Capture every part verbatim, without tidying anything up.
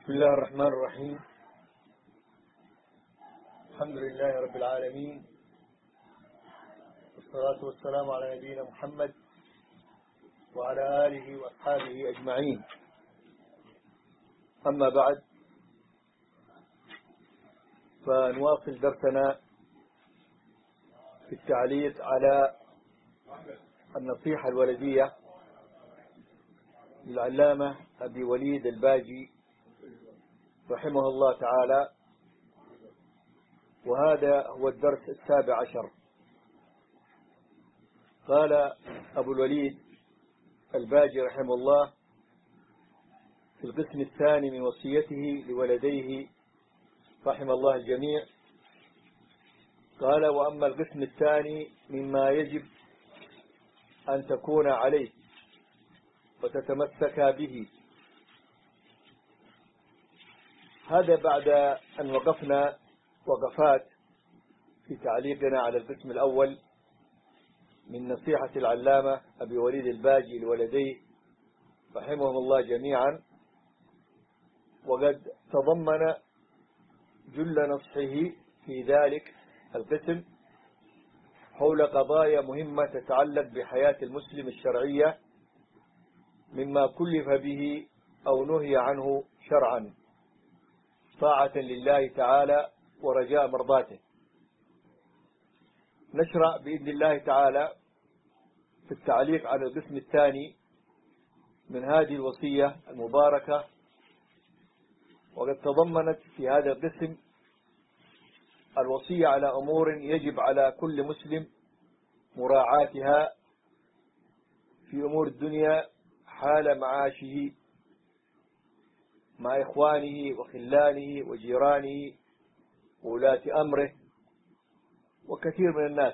بسم الله الرحمن الرحيم. الحمد لله رب العالمين، والصلاة والسلام على نبينا محمد وعلى آله وأصحابه أجمعين. أما بعد، فنواصل درسنا في التعليق على النصيحة الولدية للعلامة أبي وليد الباجي رحمه الله تعالى، وهذا هو الدرس السابع عشر. قال أبو الوليد الباجي رحمه الله في القسم الثاني من وصيته لولديه رحم الله الجميع، قال: وأما القسم الثاني مما يجب أن تكون عليه وتتمسك به. هذا بعد أن وقفنا وقفات في تعليقنا على القسم الأول من نصيحة العلامة أبي وليد الباجي لولديه رحمهم الله جميعا، وقد تضمن جل نصحه في ذلك القسم حول قضايا مهمة تتعلق بحياة المسلم الشرعية مما كلف به أو نهي عنه شرعا، طاعة لله تعالى ورجاء مرضاته. نشرع بإذن الله تعالى في التعليق على القسم الثاني من هذه الوصية المباركة، وقد تضمنت في هذا القسم الوصية على أمور يجب على كل مسلم مراعاتها في أمور الدنيا حال معاشه مع إخوانه وخلانه وجيرانه وولاة أمره وكثير من الناس،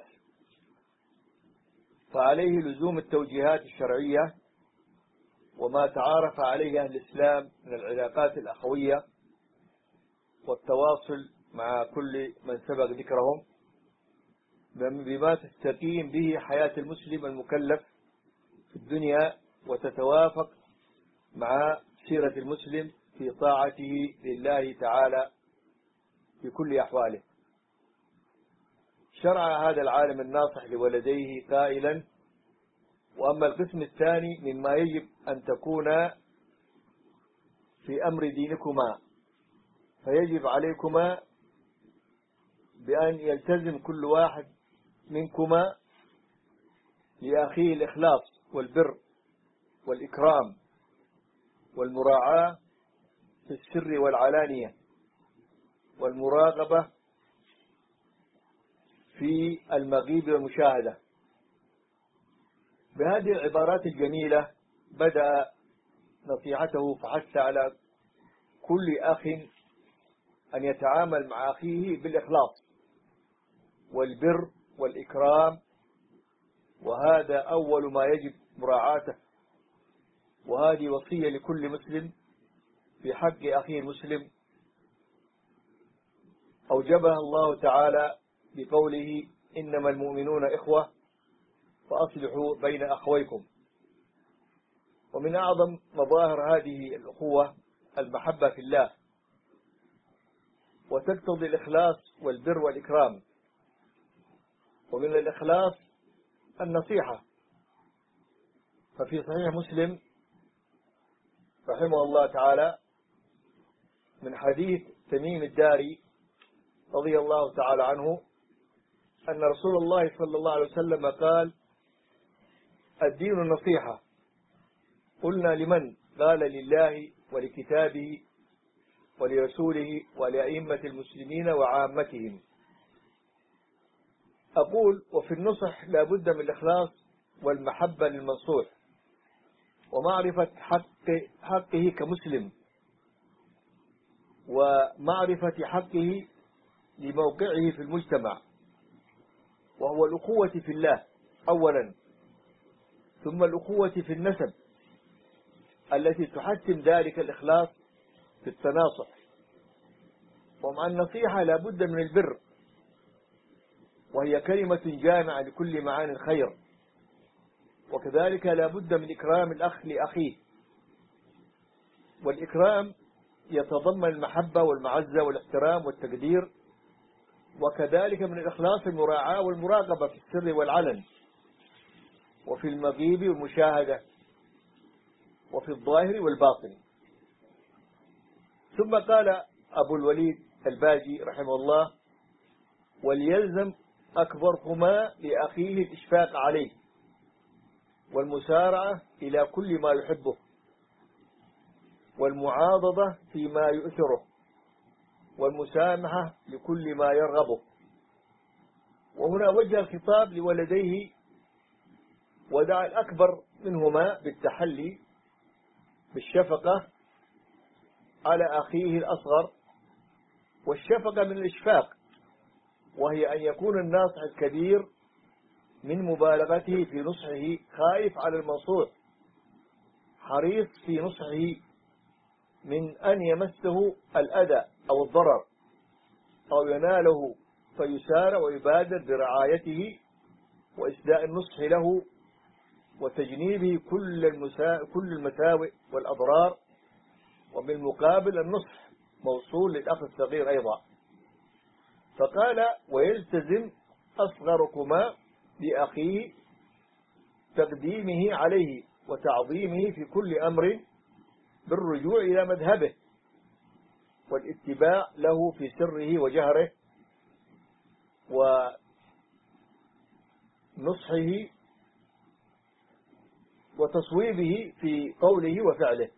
فعليه لزوم التوجيهات الشرعية وما تعارف عليه أهل الإسلام من العلاقات الأخوية والتواصل مع كل من سبق ذكرهم بما تستقيم به حياة المسلم المكلف في الدنيا وتتوافق مع سيرة المسلم في طاعته لله تعالى في كل أحواله. شرع هذا العالم الناصح لولديه قائلا: وأما القسم الثاني مما يجب أن تكون في أمر دينكما، فيجب عليكما بأن يلتزم كل واحد منكما لأخيه الإخلاص والبر والإكرام والمراعاة في السر والعلانية والمراقبة في المغيب والمشاهدة. بهذه العبارات الجميلة بدأ نصيحته، فحث على كل أخ أن يتعامل مع أخيه بالإخلاص والبر والإكرام، وهذا أول ما يجب مراعاته، وهذه وصية لكل مسلم في حق أخيه المسلم أوجبها الله تعالى بقوله: إنما المؤمنون إخوة فأصلحوا بين أخويكم. ومن أعظم مظاهر هذه الأخوة المحبة في الله، وتقتضي الإخلاص والبر والإكرام. ومن الإخلاص النصيحة، ففي صحيح مسلم رحمه الله تعالى من حديث تميم الداري رضي الله تعالى عنه أن رسول الله صلى الله عليه وسلم قال: الدين النصيحة. قلنا: لمن؟ قال: لله ولكتابه ولرسوله ولأئمة المسلمين وعامتهم. أقول: وفي النصح لا بد من الإخلاص والمحبة للمنصوح ومعرفة حق حقه كمسلم، ومعرفة حقه لموقعه في المجتمع، وهو الأخوة في الله أولا، ثم الأخوة في النسب التي تحتم ذلك الإخلاص في التناصح. ومع النصيحة لا بد من البر، وهي كلمة جامعة لكل معاني الخير، وكذلك لا بد من إكرام الأخ لأخيه، والإكرام يتضمن المحبة والمعزة والاحترام والتقدير، وكذلك من الإخلاص المراعاة والمراقبة في السر والعلن، وفي المغيب والمشاهدة، وفي الظاهر والباطن. ثم قال أبو الوليد الباجي رحمه الله: وليلزم أكبرهما لأخيه الإشفاق عليه، والمسارعة إلى كل ما يحبه، والمعاضدة فيما يؤثره، والمسامحة لكل ما يرغبه. وهنا وجه الخطاب لولديه، ودعا الأكبر منهما بالتحلي بالشفقة على أخيه الأصغر. والشفقة من الإشفاق، وهي أن يكون الناصح الكبير من مبالغته في نصحه خائف على المنصوح، حريص في نصحه من أن يمسه الأذى أو الضرر أو يناله، فيسار ويبادر برعايته وإسداء النصح له وتجنيبه كل المسا... كل المساوئ والأضرار. وبالمقابل النصح موصول للأخ الصغير أيضا. فقال: ويلتزم أصغركما لأخيه تقديمه عليه وتعظيمه في كل أمر، بالرجوع إلى مذهبه والاتباع له في سره وجهره، ونصحه وتصويبه في قوله وفعله.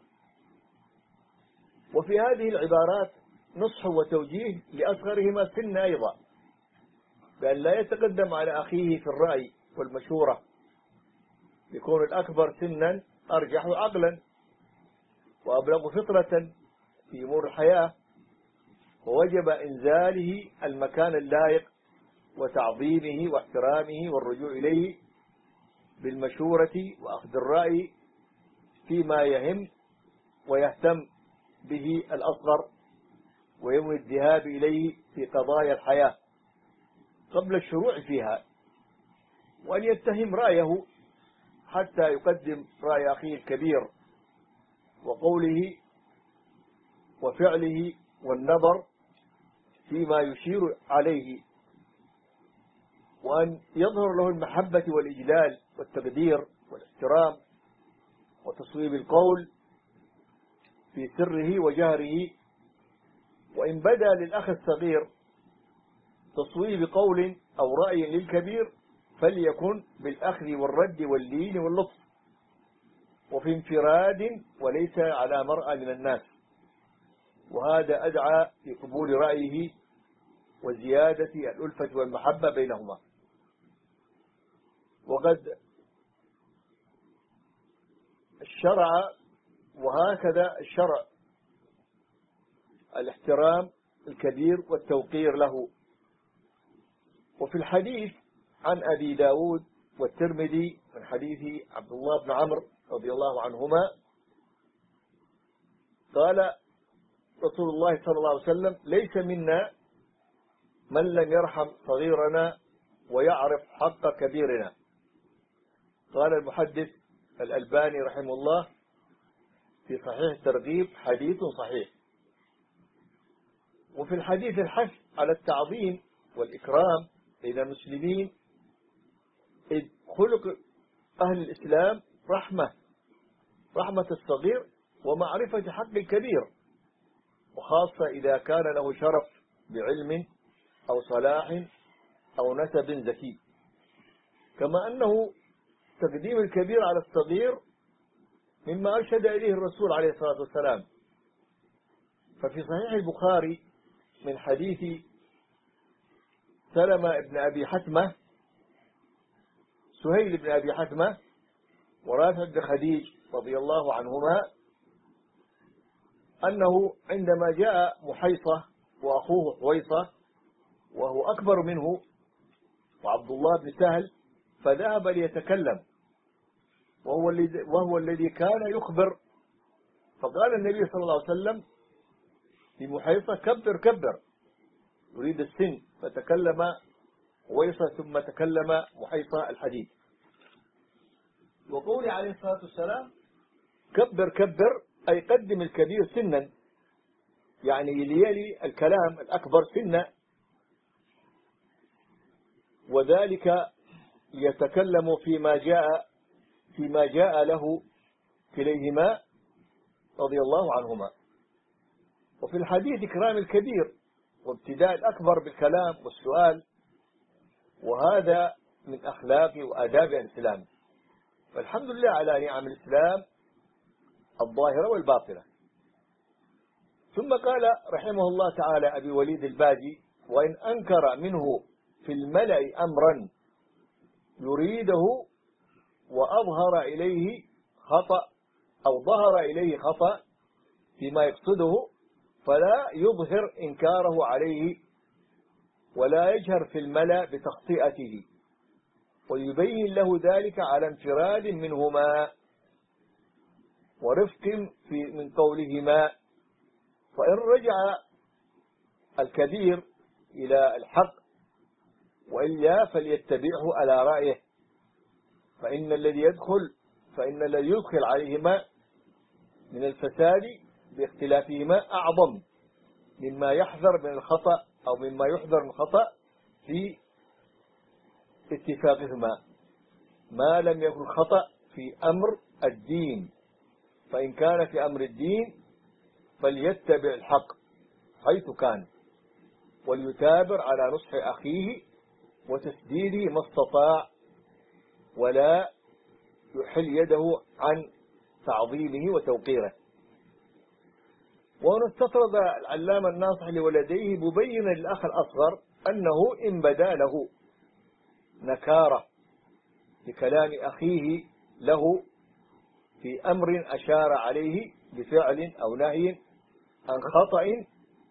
وفي هذه العبارات نصح وتوجيه لأصغرهما سن أيضا، بأن لا يتقدم على أخيه في الرأي والمشورة، يكون الأكبر سنا أرجح عقلا وأبلغ فطرة في أمور الحياة، ووجب إنزاله المكان اللائق وتعظيمه واحترامه والرجوع إليه بالمشورة وأخذ الرأي فيما يهم ويهتم به الأصغر، وينوي الذهاب إليه في قضايا الحياة قبل الشروع فيها، وأن يتهم رأيه حتى يقدم رأي أخيه الكبير وقوله وفعله والنظر فيما يشير عليه، وأن يظهر له المحبة والإجلال والتقدير والاحترام وتصويب القول في سره وجهره. وإن بدا للأخ الصغير تصويب قول أو رأي للكبير، فليكن بالأخذ والرد واللين واللطف، وفي انفراد وليس على مرأى من الناس، وهذا أدعى لقبول رأيه وزيادة الألفة والمحبة بينهما. وقد الشرع، وهكذا الشرع الاحترام الكبير والتوقير له. وفي الحديث عن أبي داود والترمذي من حديث عبد الله بن عمرو رضي الله عنهما قال رسول الله صلى الله عليه وسلم: ليس منا من لم يرحم صغيرنا ويعرف حق كبيرنا. قال المحدث الألباني رحمه الله في صحيح الترغيب: حديث صحيح. وفي الحديث الحث على التعظيم والإكرام بين المسلمين، إذ خلق أهل الإسلام رحمة رحمة الصغير ومعرفة حق الكبير، وخاصة إذا كان له شرف بعلم أو صلاح أو نسب زكي. كما أنه تقديم الكبير على الصغير مما أرشد إليه الرسول عليه الصلاة والسلام. ففي صحيح البخاري من حديث سلمة بن أبي حتمة سهيل بن أبي حتمة ورافع بن خديج رضي الله عنهما أنه عندما جاء محيصة وأخوه حويصة وهو أكبر منه وعبد الله بن سهل، فذهب ليتكلم، وهو الذي وهو الذي كان يخبر. فقال النبي صلى الله عليه وسلم لمحيصة: كبر كبر، يريد السن. فتكلم حويصة ثم تكلم محيصة الحديث. وقول عليه الصلاة والسلام: كبر كبر، أي قدم الكبير سنا يعني ليلي الكلام الأكبر سنا، وذلك يتكلم فيما جاء فيما جاء له كليهما رضي الله عنهما. وفي الحديث إكرام الكبير وابتداء الأكبر بالكلام والسؤال، وهذا من أخلاق وآداب الإسلام. فالحمد لله على نعم الإسلام الظاهرة والباطنة. ثم قال رحمه الله تعالى أبي وليد الباجي: وإن أنكر منه في الملأ أمرا يريده وأظهر إليه خطأ أو ظهر إليه خطأ فيما يقصده، فلا يظهر إنكاره عليه ولا يجهر في الملأ بتخطئته، ويبين له ذلك على انفراد منهما ورفق في من قولهما. فإن رجع الكبير إلى الحق وإلا فليتبعه على رأيه، فإن الذي يدخل فإن الذي يدخل عليهما من الفساد باختلافهما أعظم مما يحذر من الخطأ أو مما يحذر من الخطأ في اتفاقهما، ما لم يكن خطأ في أمر الدين. فإن كان في أمر الدين فليتبع الحق حيث كان، وليتابر على نصح أخيه وتسديده ما استطاع، ولا يحل يده عن تعظيمه وتوقيره. وأن استطرد العلامة الناصح لولديه مبينا للأخ الأصغر أنه إن بدا له نكارة بكلام أخيه له في أمر أشار عليه بفعل أو نهي عن خطأ،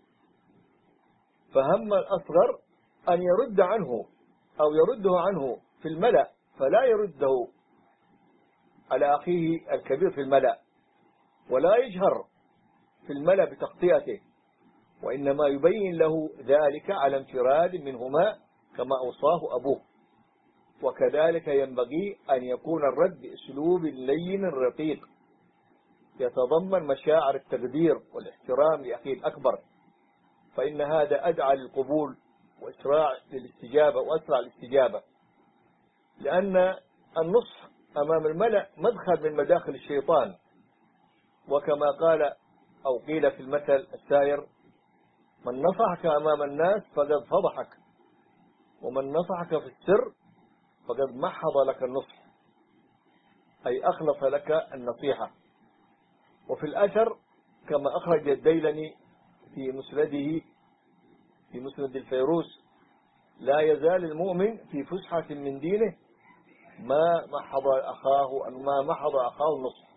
فهم الأصغر أن يرد عنه أو يرده عنه في الملأ، فلا يرده على أخيه الكبير في الملأ، ولا يجهر في الملأ بتخطئته، وإنما يبين له ذلك على انفراد منهما كما أوصاه أبوه. وكذلك ينبغي أن يكون الرد بأسلوب لين رقيق يتضمن مشاعر التقدير والاحترام لأخيه الأكبر، فإن هذا أدعى للقبول وإسراع للاستجابة وأسرع الاستجابة، لأن النصح أمام الملأ مدخل من مداخل الشيطان، وكما قال أو قيل في المثل السائر: من نصحك أمام الناس فقد فضحك، ومن نصحك في السر فقد محض لك النصح، أي أخلص لك النصيحة. وفي الأثر كما أخرج الديلمي في مسنده في مسند الفيروس: لا يزال المؤمن في فسحة من دينه ما محض أخاه ما محض أخاه النصح.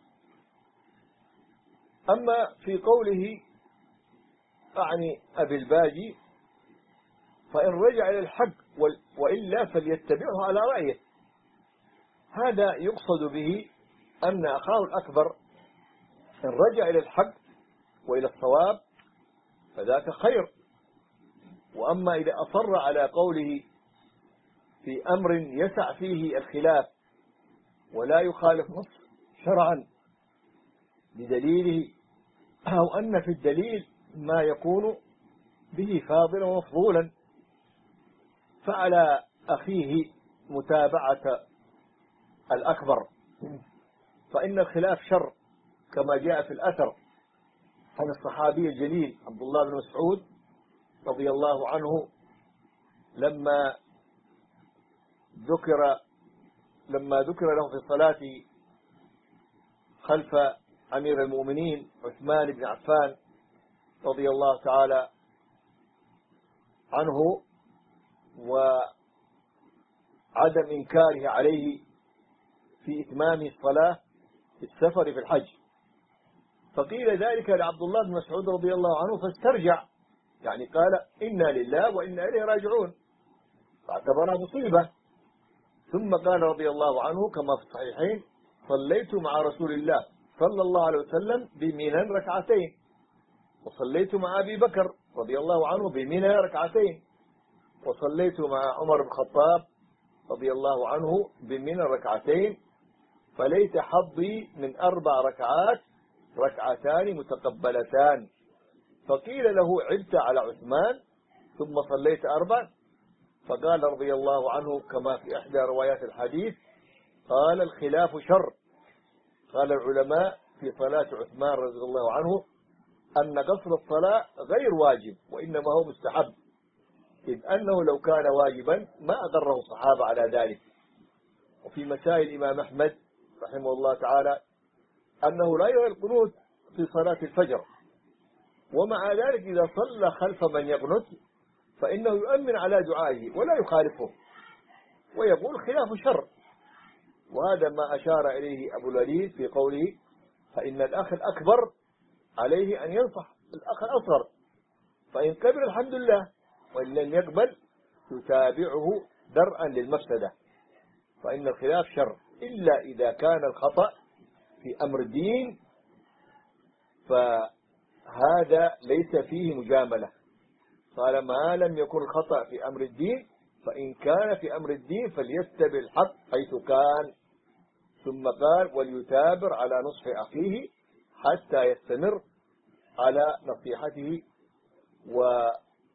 أما في قوله أعني أبي الباجي: فإن رجع إلى الحق وإلا فليتبعه على رأيه، هذا يقصد به أن أخاه الأكبر إن رجع إلى الحق وإلى الصواب فذاك خير. وأما إذا أصر على قوله في أمر يسع فيه الخلاف ولا يخالف نص شرعا بدليله، أو أن في الدليل ما يكون به فاضلا ومفضولا، فعلى أخيه متابعة الأكبر، فإن الخلاف شر، كما جاء في الأثر عن الصحابي الجليل عبد الله بن مسعود رضي الله عنه لما ذكر لما ذكر له في الصلاة خلف أمير المؤمنين عثمان بن عفان رضي الله تعالى عنه، وعدم إنكاره عليه في إتمام الصلاة في السفر في الحج، فقيل ذلك لعبد الله بن مسعود رضي الله عنه فاسترجع، يعني قال إنا لله وإنا إليه راجعون، فاعتبرها مصيبة. ثم قال رضي الله عنه كما في الصحيحين: صليت مع رسول الله صلى الله عليه وسلم بمنى ركعتين، وصليت مع أبي بكر رضي الله عنه بمنى ركعتين، وصليت مع عمر بن الخطاب رضي الله عنه بمنى ركعتين، فليت حظي من أربع ركعات ركعتان متقبلتان، فقيل له عبت على عثمان ثم صليت أربعا؟ فقال رضي الله عنه كما في إحدى روايات الحديث قال الخلاف شر. قال العلماء في صلاة عثمان رضي الله عنه أن قصر الصلاة غير واجب وإنما هو مستحب، إذ أنه لو كان واجبا ما أقره الصحابة على ذلك. وفي مسائل الإمام أحمد رحمه الله تعالى أنه لا يرى القنوت في صلاة الفجر، ومع ذلك إذا صلى خلف من يقنت فإنه يؤمن على دعائه ولا يخالفه ويقول خلاف شر. وهذا ما أشار إليه أبو الوليد في قوله فإن الأخ الأكبر عليه أن ينصح الأخ الأصغر، فإن قبل الحمد لله، وإن لم يقبل يتابعه درءا للمفسدة، فإن الخلاف شر، إلا إذا كان الخطأ في أمر الدين فهذا ليس فيه مجاملة. قال ما لم يكن الخطأ في أمر الدين، فإن كان في أمر الدين فليتبع الحق حيث كان. ثم قال وليتابر على نصح أخيه حتى يستمر على نصيحته ولا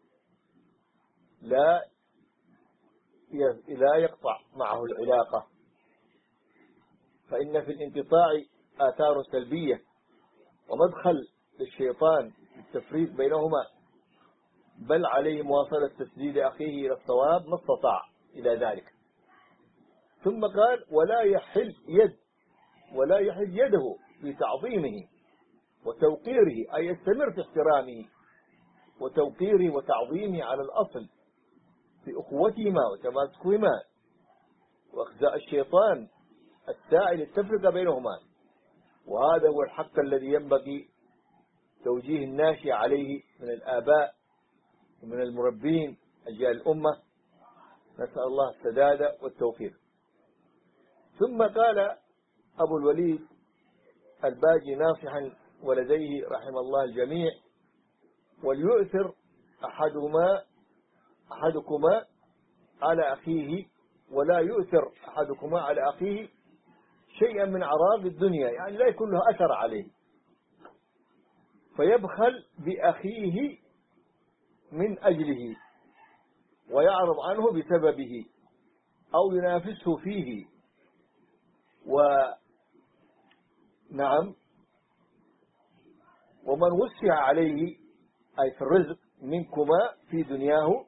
لا يقطع معه العلاقة، فإن في الانقطاع آثار سلبية ومدخل للشيطان التفريق بينهما، بل عليه مواصلة تسديد أخيه إلى الصواب ما استطاع إلى ذلك. ثم قال ولا يحل يد ولا يحل يده في تعظيمه وتوقيره، أي يستمر في احترامه وتوقيره وتعظيمه على الأصل في أخوتهما وتماسكهما، وإخزاء الشيطان الساعي للتفرقة بينهما. وهذا هو الحق الذي ينبغي توجيه الناشئ عليه من الآباء ومن المربين أجيال الأمة، نسأل الله السداد والتوفيق. ثم قال أبو الوليد الباجي ناصحا ولديه رحم الله الجميع وليؤثر أحدهما أحدكما على أخيه ولا يؤثر أحدكما على أخيه شيئا من عراض الدنيا، يعني لا يكون له أثر عليه فيبخل بأخيه من أجله ويعرض عنه بسببه أو ينافسه فيه. ونعم ومن وسع عليه أي في الرزق منكما في دنياه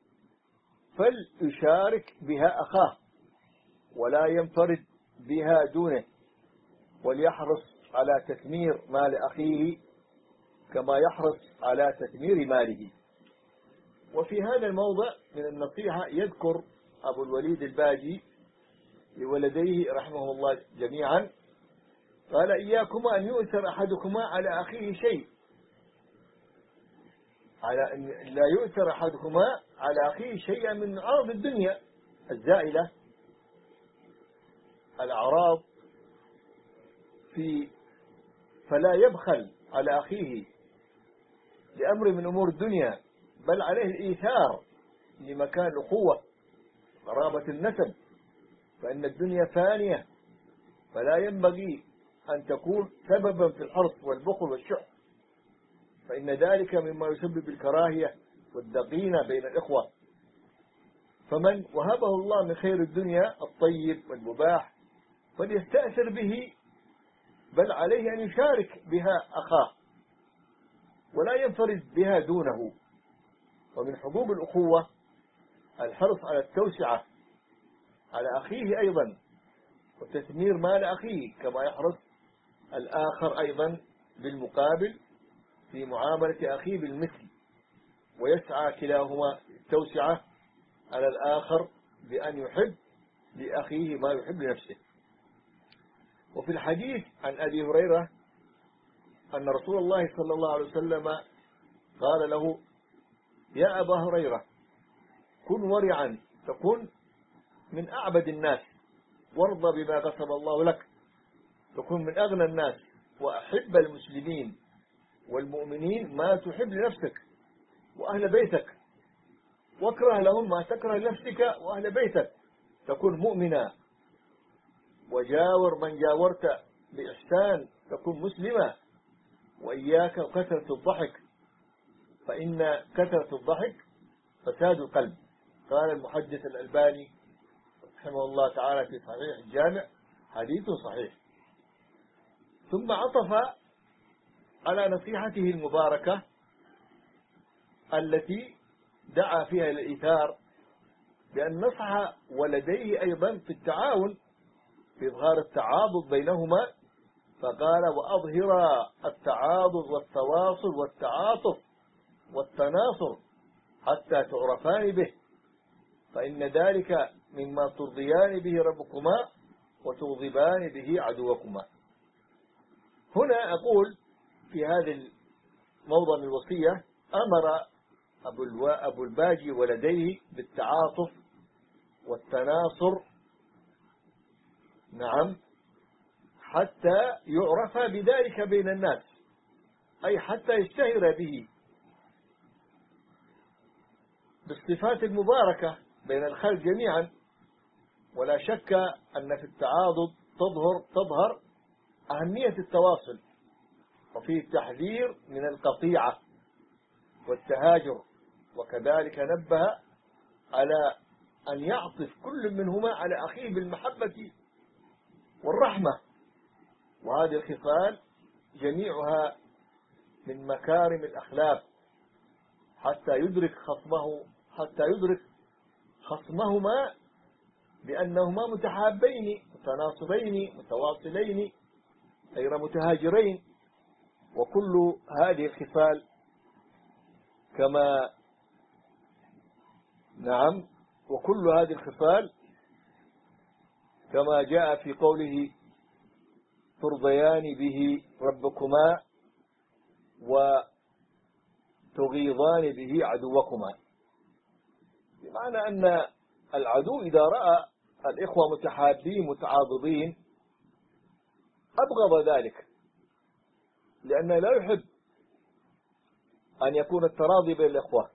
فليشارك بها أخاه ولا ينفرد بها دونه، وليحرص على تثمير مال أخيه كما يحرص على تثمير ماله. وفي هذا الموضع من النصيحة يذكر أبو الوليد الباجي لولديه رحمه الله جميعا قال إياكما أن يؤثر أحدكما على أخيه شيء، على أن لا يؤثر أحدكما على أخيه شيئا من عرض الدنيا الزائلة، الأعراض في فلا يبخل على أخيه لأمر من أمور الدنيا، بل عليه الإيثار لمكان الأخوة قرابة النسب، فإن الدنيا فانية فلا ينبغي أن تكون سببا في الحرص والبخل والشح، فإن ذلك مما يسبب الكراهية والضغينة بين الإخوة. فمن وهبه الله من خير الدنيا الطيب والمباح فليستأثر به، بل عليه أن يشارك بها أخاه ولا ينفرد بها دونه. ومن حبوب الأخوة الحرص على التوسعة على أخيه أيضا وتثمير مال أخيه كما يحرص الآخر أيضا بالمقابل في معاملة أخيه بالمثل، ويسعى كلاهما التوسعة على الآخر بأن يحب لأخيه ما يحب لنفسه. وفي الحديث عن أبي هريرة أن رسول الله صلى الله عليه وسلم قال له يا أبا هريرة كن ورعا تكن من أعبد الناس وارضى بما قسم الله لك، تكن من أغنى الناس وأحب المسلمين والمؤمنين ما تحب لنفسك وأهل بيتك، واكره لهم ما تكره لنفسك وأهل بيتك، تكن مؤمنا، وجاور من جاورت بإحسان تكن مسلما، وإياك وكثرة الضحك فإن كثرة الضحك فساد القلب. قال المحدث الألباني رحمه الله تعالى في صحيح الجامع: حديث صحيح. ثم عطف على نصيحته المباركة التي دعا فيها إلى الإيثار بأن نصح ولديه أيضا في التعاون في إظهار التعاضد بينهما، فقال: وأظهر التعاضد والتواصل والتعاطف والتناصر حتى تعرفان به، فإن ذلك مما ترضيان به ربكما وتغضبان به عدوكما. هنا أقول في هذا الموضع من الوصية أمر أبو, الو... أبو الباجي ولديه بالتعاطف والتناصر، نعم، حتى يعرف بذلك بين الناس، أي حتى يشتهر به بالصفات المباركة بين الخلق جميعا. ولا شك أن في التعاضد تظهر تظهر أهمية التواصل، وفيه التحذير من القطيعة والتهاجر، وكذلك نبه على أن يعطف كل منهما على أخيه بالمحبة والرحمة. وهذه الخصال جميعها من مكارم الأخلاق، حتى يدرك خصمه حتى يدرك خصمهما بأنهما متحابين متناصرين متواصلين غير متهاجرين. وكل هذه الخصال كما نعم وكل هذه الخصال كما جاء في قوله: ترضيان به ربكما وتغيظان به عدوكما، بمعنى أن العدو إذا رأى الإخوة متحابين متعاضدين أبغض ذلك، لأنه لا يحب أن يكون التراضي بين الإخوة،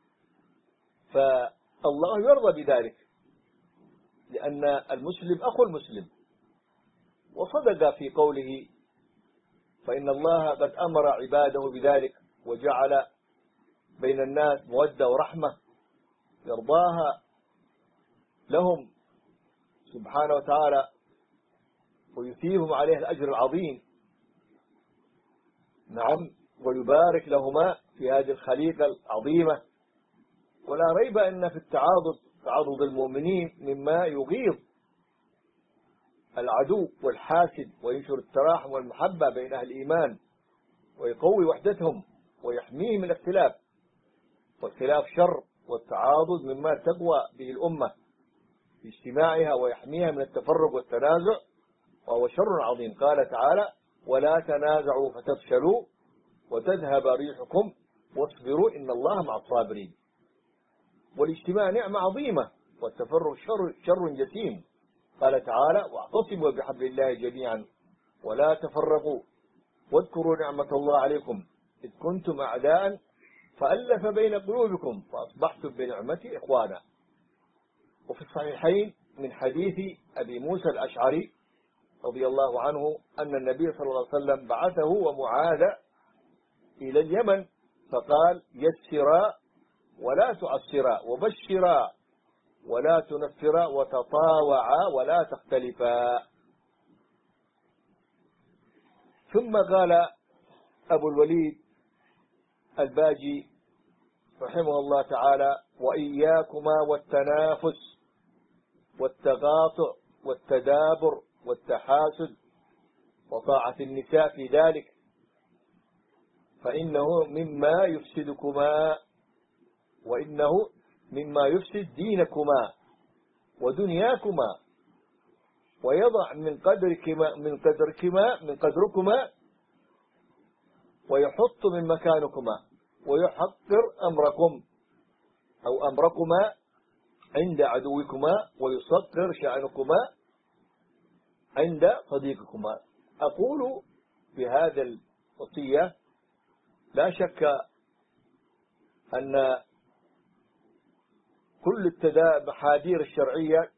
فالله يرضى بذلك، لأن المسلم أخو المسلم. وصدق في قوله: فإن الله قد أمر عباده بذلك وجعل بين الناس مودة ورحمة يرضاها لهم سبحانه وتعالى ويثيبهم عليه الأجر العظيم، نعم، ويبارك لهما في هذه الخليقة العظيمة. ولا ريب أن في التعاضد تعاضد المؤمنين مما يغيظ العدو والحاسد وينشر التراحم والمحبة بين أهل الإيمان ويقوي وحدتهم ويحميهم من الاختلاف، واختلاف شر، والتعاضد مما تقوى به الأمة في اجتماعها ويحميها من التفرق والتنازع، وهو شر عظيم. قال تعالى: ولا تنازعوا فتفشلوا وتذهب ريحكم واصبروا إن الله مع الصابرين. والاجتماع نعمة عظيمة، والتفرق شر, شر جسيم. قال تعالى: واعتصموا بحبل الله جميعا ولا تفرقوا واذكروا نعمة الله عليكم إذ كنتم أعداء فألف بين قلوبكم فأصبحتم بنعمته إخوانا. وفي الصحيحين من حديث أبي موسى الأشعري رضي الله عنه أن النبي صلى الله عليه وسلم بعثه ومعاذ إلى اليمن فقال: يسرا ولا تعسرا وبشرا ولا تنفرا وتطاوعا ولا تختلفا. ثم قال أبو الوليد الباجي رحمه الله تعالى: وإياكما والتنافس والتقاطع والتدابر والتحاسد وطاعة النساء في ذلك، فإنه مما يفسدكما وإنه مما يفسد دينكما ودنياكما ويضع من قدركما من قدركما من قدركما ويحط من مكانكما ويحقر أمركم أو أمركما عند عدوكما ويصغر شأنكما عند صديقكما. أقول بهذا الوصية لا شك أن كل المحاذير الشرعية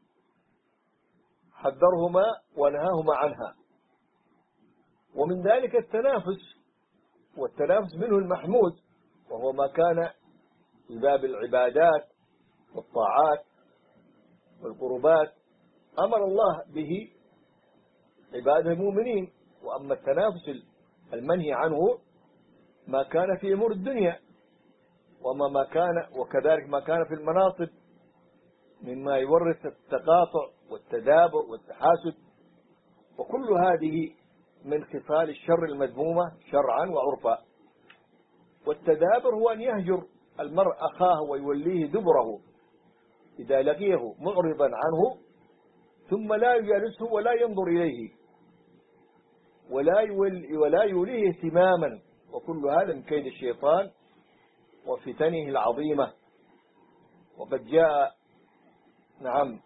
حذرهما ونهاهما عنها، ومن ذلك التنافس، والتنافس منه المحمود وهو ما كان في باب العبادات والطاعات والقربات أمر الله به عباده المؤمنين. وأما التنافس المنهي عنه ما كان في أمور الدنيا، وما ما كان وكذلك ما كان في المناصب مما يورث التقاطع والتدابر والتحاسد، وكل هذه من خصال الشر المذمومة شرعا وعرفا. والتدابر هو أن يهجر المرء أخاه ويوليه دبره إذا لقيه معرضا عنه، ثم لا يجالسه ولا ينظر إليه ولا يولي ولا يوليه اهتماما، وكل هذا من كيد الشيطان وفتنه العظيمة. وقد جاء نعم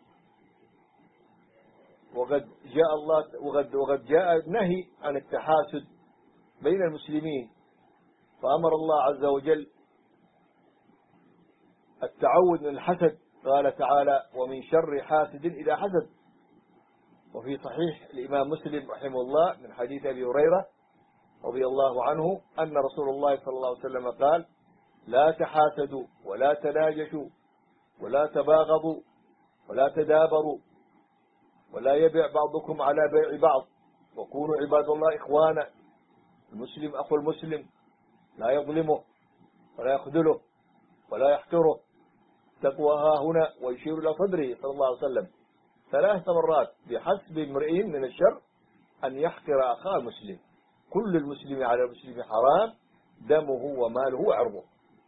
وقد جاء الله وقد وقد جاء نهي عن التحاسد بين المسلمين، فأمر الله عز وجل التعوذ من الحسد، قال تعالى: ومن شر حاسد إذا حسد. وفي صحيح الإمام مسلم رحمه الله من حديث أبي هريرة رضي الله عنه أن رسول الله صلى الله عليه وسلم قال: لا تحاسدوا ولا تناجشوا ولا تباغضوا ولا تدابروا ولا يبيع بعضكم على بيع بعض، وكونوا عباد الله إخوانا. المسلم أخو المسلم لا يظلمه ولا يخذله ولا يحقره. تقوى ها هنا، ويشير إلى صدره صلى الله عليه وسلم ثلاث مرات: بحسب امرئ من الشر أن يحقر أخاه المسلم، كل المسلم على المسلم حرام، دمه وماله وعرضه.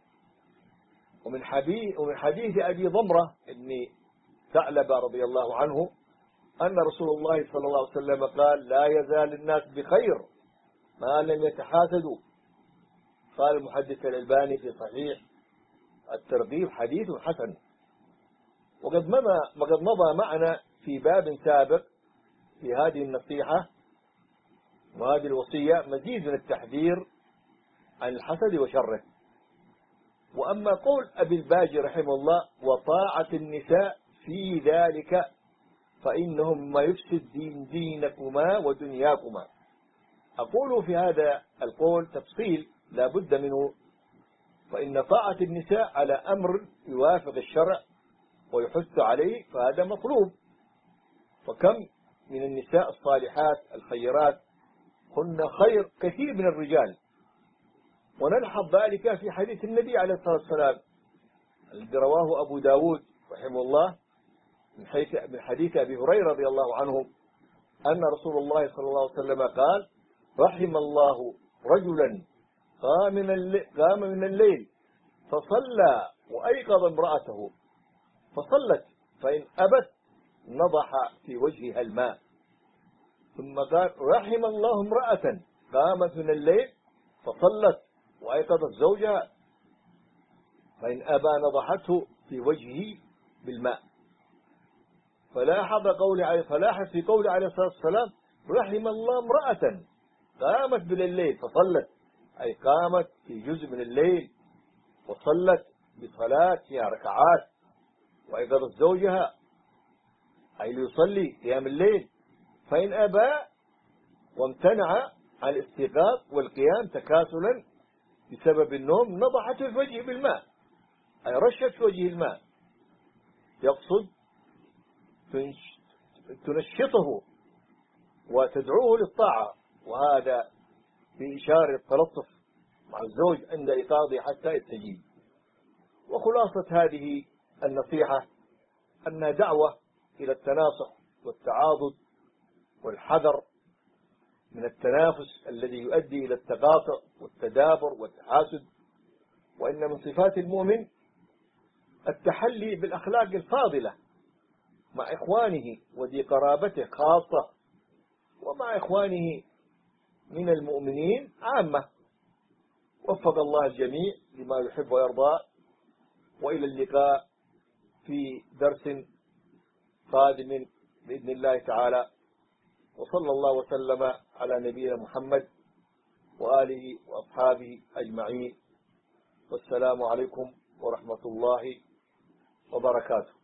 ومن حديث ومن حديث أبي ضمرة بن ثعلبة رضي الله عنه أن رسول الله صلى الله عليه وسلم قال: لا يزال الناس بخير ما لم يتحاسدوا. قال المحدث الألباني في صحيح الترغيب: حديث حسن. وقد مضى وقد مضى معنا في باب سابق في هذه النصيحة وهذه الوصية مزيد من التحذير عن الحسد وشره. وأما قول أبي الباجي رحمه الله: وطاعة النساء في ذلك فإنهم ما يفسد دين دينكما ودنياكما، أقول في هذا القول تفصيل لا بد منه، فإن طاعة النساء على أمر يوافق الشرع ويحث عليه فهذا مطلوب. فكم من النساء الصالحات الخيرات هن خير كثير من الرجال، ونلحظ ذلك في حديث النبي عليه الصلاة والسلام الذي رواه أبو داود رحمه الله من حديث أبي هريرة رضي الله عنه أن رسول الله صلى الله عليه وسلم قال: رحم الله رجلا قام من الليل فصلى وأيقظ امرأته فصلت، فإن أبت نضح في وجهها الماء. ثم قال: رحم الله امرأة قامت من الليل فصلت وأيقظت زوجها، فإن أبى نضحته في وجهه بالماء. فلاحظ قولي عليه فلاحظ في قول عليه الصلاة والسلام: رحم الله امرأة قامت من الليل فصلت، أي قامت في جزء من الليل وصلت بصلاة فيها ركعات وأيقظت زوجها، أي ليصلي قيام الليل. فإن أبى وامتنع عن الاستيقاظ والقيام تكاسلا بسبب النوم نضحته في وجهه بالماء، أي رشت في وجهه الماء، يقصد تنشطه وتدعوه للطاعة، وهذا بإشارة التلطف مع الزوج عند إيقاظه حتى يستجيب. وخلاصة هذه النصيحة أنها دعوة إلى التناصح والتعاضد والحذر من التنافس الذي يؤدي إلى التقاطع والتدابر والتحاسد. وإن من صفات المؤمن التحلي بالأخلاق الفاضلة مع إخوانه وذي قرابته خاصة، ومع إخوانه من المؤمنين عامة. وفق الله الجميع لما يحب ويرضى، وإلى اللقاء في درس قادم بإذن الله تعالى، وصلى الله وسلم على نبينا محمد وآله وأصحابه أجمعين، والسلام عليكم ورحمة الله وبركاته.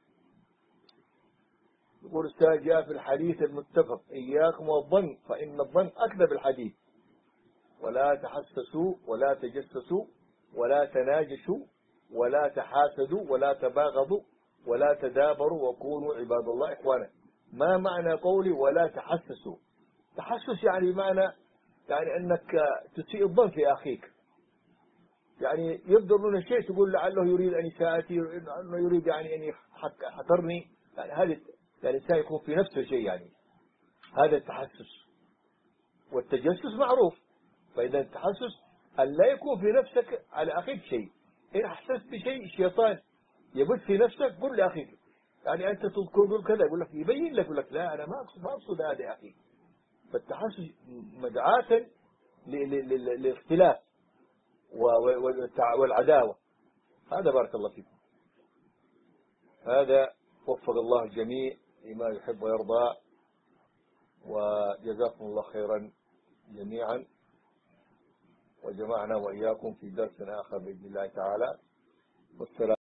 يقول السائل: جاء في الحديث المتفق: إياكم والظن فإن الظن أكذب الحديث، ولا تحسسوا ولا تجسسوا ولا تناجشوا ولا تحاسدوا ولا تباغضوا ولا تدابروا وكونوا عباد الله إخوانا. ما معنى قولي ولا تحسسوا؟ تحسس يعني معنى يعني أنك تسيء الظن في أخيك، يعني يبدو منه شيء تقول لعله يريد أن يساءتي، أنه يريد يعني أن يحقرني، يعني هذا يعني الإنسان يكون في نفسه شيء، يعني هذا التحسس. والتجسس معروف، فإذا التحسس أن لا يكون في نفسك على أخيك شيء. إن أحسست بشيء الشيطان يبث في نفسك قل لأخيك، يعني أنت تذكر كذا يقول لك يبين لك، يقول لك لا أنا ما أقصد ما أقصد هذا يا أخي. فالتحسس مدعاة للاختلاف والعداوة. هذا بارك الله فيكم. هذا وفق الله الجميع لما يحب ويرضى، وجزاكم الله خيرا جميعا، وجمعنا وإياكم في درس آخر بإذن الله تعالى. والسلام.